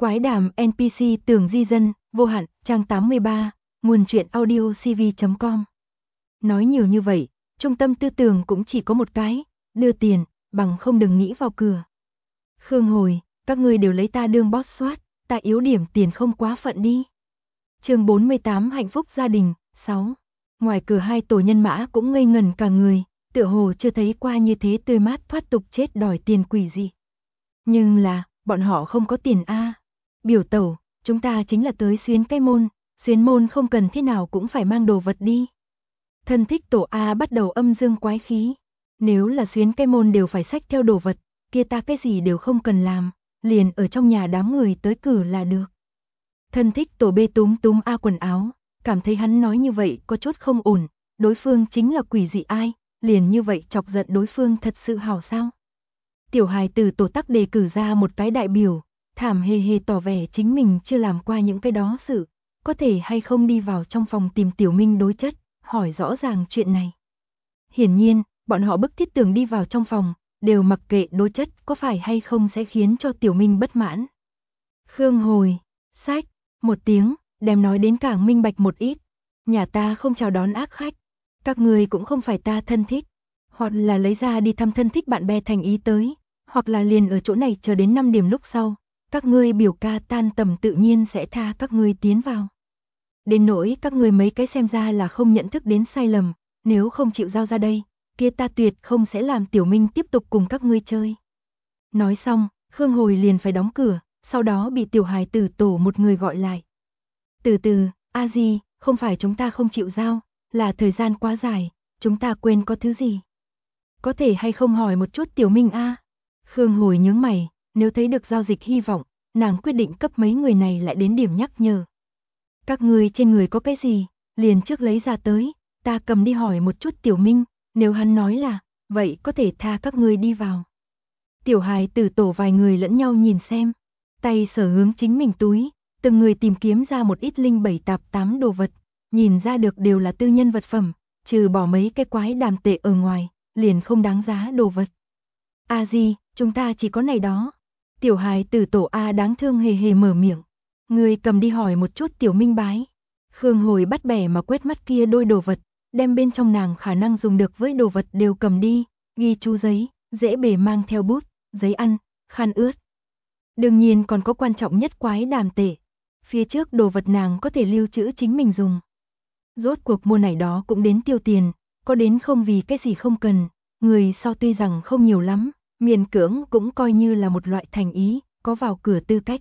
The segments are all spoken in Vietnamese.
Quái đàm NPC Tường Di Dân, vô hạn, trang 83, nguồn truyện audio cv.com. Nói nhiều như vậy, trung tâm tư tưởng cũng chỉ có một cái, đưa tiền, bằng không đừng nghĩ vào cửa. Khương Hồi, các ngươi đều lấy ta đương boss soát, ta yếu điểm tiền không quá phận đi. Chương 48 hạnh phúc gia đình, 6. Ngoài cửa hai tổ nhân mã cũng ngây ngẩn cả người, tựa hồ chưa thấy qua như thế tươi mát thoát tục chết đòi tiền quỷ gì. Nhưng là, bọn họ không có tiền a. Biểu tẩu, chúng ta chính là tới xuyến cái môn, xuyến môn không cần thế nào cũng phải mang đồ vật đi. Thân thích tổ A bắt đầu âm dương quái khí. Nếu là xuyến cái môn đều phải xách theo đồ vật, kia ta cái gì đều không cần làm, liền ở trong nhà đám người tới cử là được. Thân thích tổ B túm túm A quần áo, cảm thấy hắn nói như vậy có chút không ổn, đối phương chính là quỷ dị ai, liền như vậy chọc giận đối phương thật sự hảo sao. Tiểu hài từ tổ tắc đề cử ra một cái đại biểu, thảm hề hề tỏ vẻ chính mình chưa làm qua những cái đó sự, có thể hay không đi vào trong phòng tìm Tiểu Minh đối chất, hỏi rõ ràng chuyện này. Hiển nhiên, bọn họ bức thiết tưởng đi vào trong phòng, đều mặc kệ đối chất có phải hay không sẽ khiến cho Tiểu Minh bất mãn. Khương Hồi, sách, một tiếng, đem nói đến càng minh bạch một ít. Nhà ta không chào đón ác khách, các người cũng không phải ta thân thích, hoặc là lấy ra đi thăm thân thích bạn bè thành ý tới, hoặc là liền ở chỗ này chờ đến 5 điểm lúc sau, các ngươi biểu ca tan tầm tự nhiên sẽ tha các ngươi tiến vào. Đến nỗi các ngươi mấy cái xem ra là không nhận thức đến sai lầm, nếu không chịu giao ra đây, kia ta tuyệt không sẽ làm Tiểu Minh tiếp tục cùng các ngươi chơi. Nói xong, Khương Hồi liền phải đóng cửa, sau đó bị tiểu hài tử tổ một người gọi lại. Từ từ, a di, không phải chúng ta không chịu giao, là thời gian quá dài, chúng ta quên có thứ gì. Có thể hay không hỏi một chút Tiểu Minh a? Khương Hồi nhướng mày, nếu thấy được giao dịch hy vọng, nàng quyết định cấp mấy người này lại đến điểm nhắc nhở. Các ngươi trên người có cái gì, liền trước lấy ra tới, ta cầm đi hỏi một chút Tiểu Minh, nếu hắn nói là, vậy có thể tha các ngươi đi vào. Tiểu hài tử tổ vài người lẫn nhau nhìn xem, tay sở hướng chính mình túi, từng người tìm kiếm ra một ít linh bảy tạp tám đồ vật, nhìn ra được đều là tư nhân vật phẩm, trừ bỏ mấy cái quái đàm tệ ở ngoài, liền không đáng giá đồ vật. A di, chúng ta chỉ có này đó. Tiểu hài tử tổ A đáng thương hề hề mở miệng. Người cầm đi hỏi một chút Tiểu Minh bái. Khương Hồi bắt bẻ mà quét mắt kia đôi đồ vật, đem bên trong nàng khả năng dùng được với đồ vật đều cầm đi, ghi chú giấy, dễ bề mang theo bút, giấy ăn, khăn ướt. Đương nhiên còn có quan trọng nhất quái đàm tệ. Phía trước đồ vật nàng có thể lưu trữ chính mình dùng. Rốt cuộc mua này đó cũng đến tiêu tiền, có đến không vì cái gì không cần, người sau tuy rằng không nhiều lắm, miễn cưỡng cũng coi như là một loại thành ý, có vào cửa tư cách.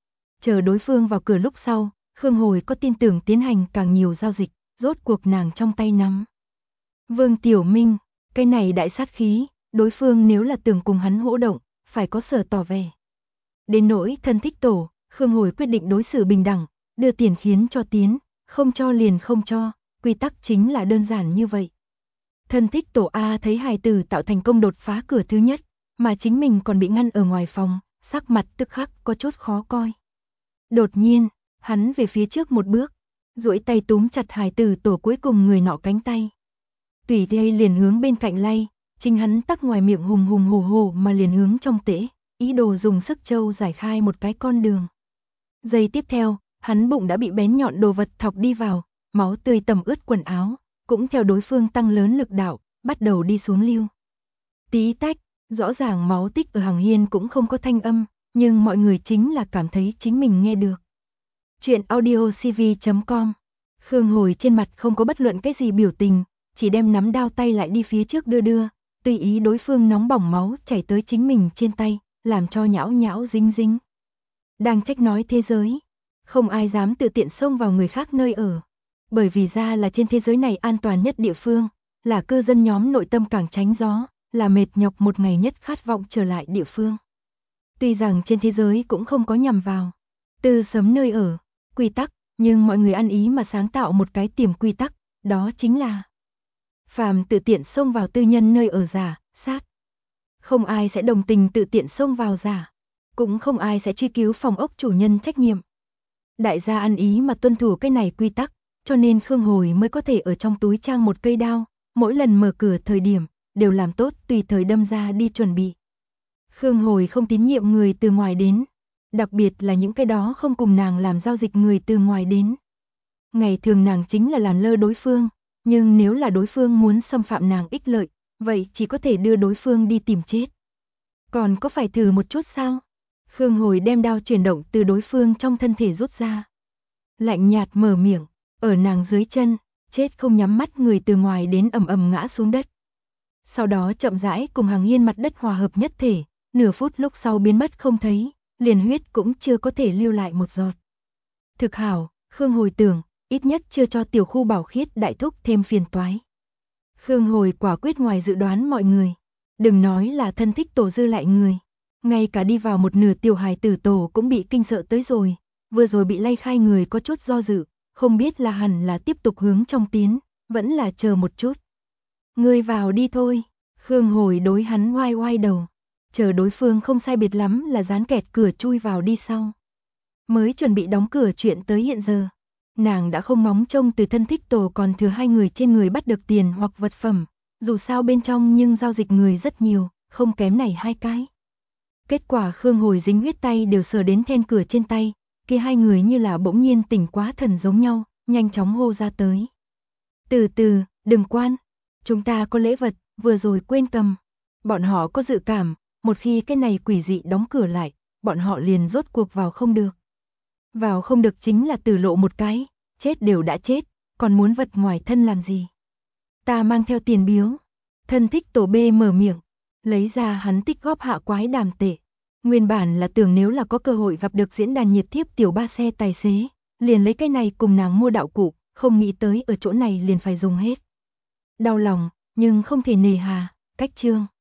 Chờ đối phương vào cửa lúc sau, Khương Hồi có tin tưởng tiến hành càng nhiều giao dịch, rốt cuộc nàng trong tay nắm. Vương Tiểu Minh, cái này đại sát khí, đối phương nếu là tưởng cùng hắn hỗ động, phải có sở tỏ vẻ. Đến nỗi thân thích tổ, Khương Hồi quyết định đối xử bình đẳng, đưa tiền khiến cho tiến, không cho liền không cho, quy tắc chính là đơn giản như vậy. Thân thích tổ A thấy hài tử tạo thành công đột phá cửa thứ nhất, mà chính mình còn bị ngăn ở ngoài phòng, sắc mặt tức khắc có chút khó coi. Đột nhiên, hắn về phía trước một bước, duỗi tay túm chặt hài tử tổ cuối cùng người nọ cánh tay. Tùy đây liền hướng bên cạnh lay, chính hắn tắc ngoài miệng hùng hùng hổ hổ mà liền hướng trong tễ, ý đồ dùng sức châu giải khai một cái con đường. Giây tiếp theo, hắn bụng đã bị bén nhọn đồ vật thọc đi vào, máu tươi tầm ướt quần áo, cũng theo đối phương tăng lớn lực đạo, bắt đầu đi xuống lưu. Tí tách, rõ ràng máu tích ở hàng hiên cũng không có thanh âm, nhưng mọi người chính là cảm thấy chính mình nghe được. Chuyện audio cv.com. Khương Hồi trên mặt không có bất luận cái gì biểu tình, chỉ đem nắm đao tay lại đi phía trước đưa, tùy ý đối phương nóng bỏng máu chảy tới chính mình trên tay, làm cho nhão nhão dính dính. Đang trách nói thế giới, không ai dám tự tiện xông vào người khác nơi ở, bởi vì ra là trên thế giới này an toàn nhất địa phương, là cư dân nhóm nội tâm càng tránh gió, là mệt nhọc một ngày nhất khát vọng trở lại địa phương. Tuy rằng trên thế giới cũng không có nhằm vào tư sấm nơi ở, quy tắc, nhưng mọi người ăn ý mà sáng tạo một cái tiềm quy tắc, đó chính là phàm tự tiện xông vào tư nhân nơi ở giả, sát. Không ai sẽ đồng tình tự tiện xông vào giả, cũng không ai sẽ truy cứu phòng ốc chủ nhân trách nhiệm. Đại gia ăn ý mà tuân thủ cái này quy tắc, cho nên Khương Hồi mới có thể ở trong túi trang một cây đao, mỗi lần mở cửa thời điểm, đều làm tốt tùy thời đâm ra đi chuẩn bị. Khương Hồi không tín nhiệm người từ ngoài đến, Đặc biệt là những cái đó không cùng nàng làm giao dịch người từ ngoài đến. Ngày thường nàng chính là làm lơ đối phương, nhưng nếu là đối phương muốn xâm phạm nàng ích lợi, vậy chỉ có thể đưa đối phương đi tìm chết. Còn có phải thử một chút sao? Khương Hồi đem đao chuyển động từ đối phương trong thân thể rút ra. Lạnh nhạt mở miệng, ở nàng dưới chân, chết không nhắm mắt người từ ngoài đến ầm ầm ngã xuống đất. Sau đó chậm rãi cùng Hằng Hiên mặt đất hòa hợp nhất thể, nửa phút lúc sau biến mất không thấy, liền huyết cũng chưa có thể lưu lại một giọt. Thực hảo, Khương Hồi tưởng, ít nhất chưa cho tiểu khu bảo khiết đại thúc thêm phiền toái. Khương Hồi quả quyết ngoài dự đoán mọi người. Đừng nói là thân thích tổ dư lại người. Ngay cả đi vào một nửa tiểu hài tử tổ cũng bị kinh sợ tới rồi. Vừa rồi bị lay khai người có chút do dự. Không biết là hẳn là tiếp tục hướng trong tiến. Vẫn là chờ một chút. Ngươi vào đi thôi. Khương Hồi đối hắn oai oai đầu. Chờ đối phương không sai biệt lắm là dán kẹt cửa chui vào đi sau. Mới chuẩn bị đóng cửa chuyện tới hiện giờ. Nàng đã không ngóng trông từ thân thích tổ còn thừa hai người trên người bắt được tiền hoặc vật phẩm. Dù sao bên trong nhưng giao dịch người rất nhiều, không kém này hai cái. Kết quả Khương Hồi dính huyết tay đều sờ đến then cửa trên tay, kia hai người như là bỗng nhiên tỉnh quá thần giống nhau, nhanh chóng hô ra tới. Từ từ, đừng quan, chúng ta có lễ vật, vừa rồi quên cầm. Bọn họ có dự cảm, một khi cái này quỷ dị đóng cửa lại, bọn họ liền rốt cuộc vào không được. Vào không được chính là tử lộ một cái, chết đều đã chết, còn muốn vật ngoài thân làm gì. Ta mang theo tiền biếu. Thân thích tổ B mở miệng, lấy ra hắn tích góp hạ quái đàm tệ. Nguyên bản là tưởng nếu là có cơ hội gặp được diễn đàn nhiệt thiếp tiểu ba xe tài xế, liền lấy cái này cùng nàng mua đạo cụ, không nghĩ tới ở chỗ này liền phải dùng hết. Đau lòng, nhưng không thể nề hà, cách trương.